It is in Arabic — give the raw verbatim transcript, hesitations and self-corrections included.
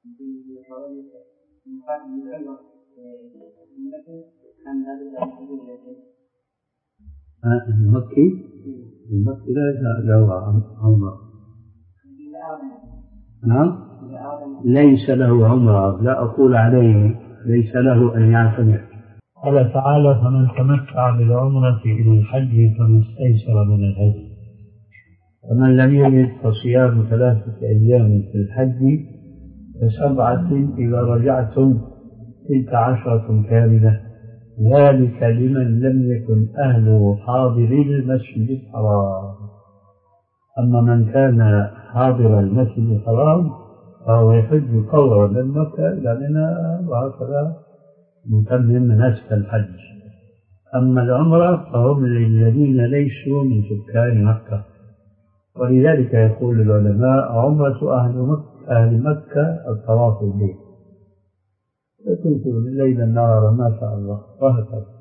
المكي المكي له عمرة. نعم ليس له عمرة، لا أقول عليه ليس له أن يعتمر. قال تعالى: فمن تمتع بالعمرة إلى الحج فما استيسر من الهدي، ومن لم يجد فصيام ثلاثة أيام في الحج وسبعة إذا رجعتم تلك عشرة كاملة، ذلك لمن لم يكن أهله حاضري المسجد الحرام. أما من كان حاضر المسجد الحرام فهو يحج فورا من مكة إلى منى، وهكذا يتمم مناسك الحج. أما العمرة فهم للذين ليسوا من سكان مكة، ولذلك يقول العلماء: عمرة أهل مكة أهل مكة الطواف بالبيت، فتنكر الليل النهار ما شاء الله، وهكذا.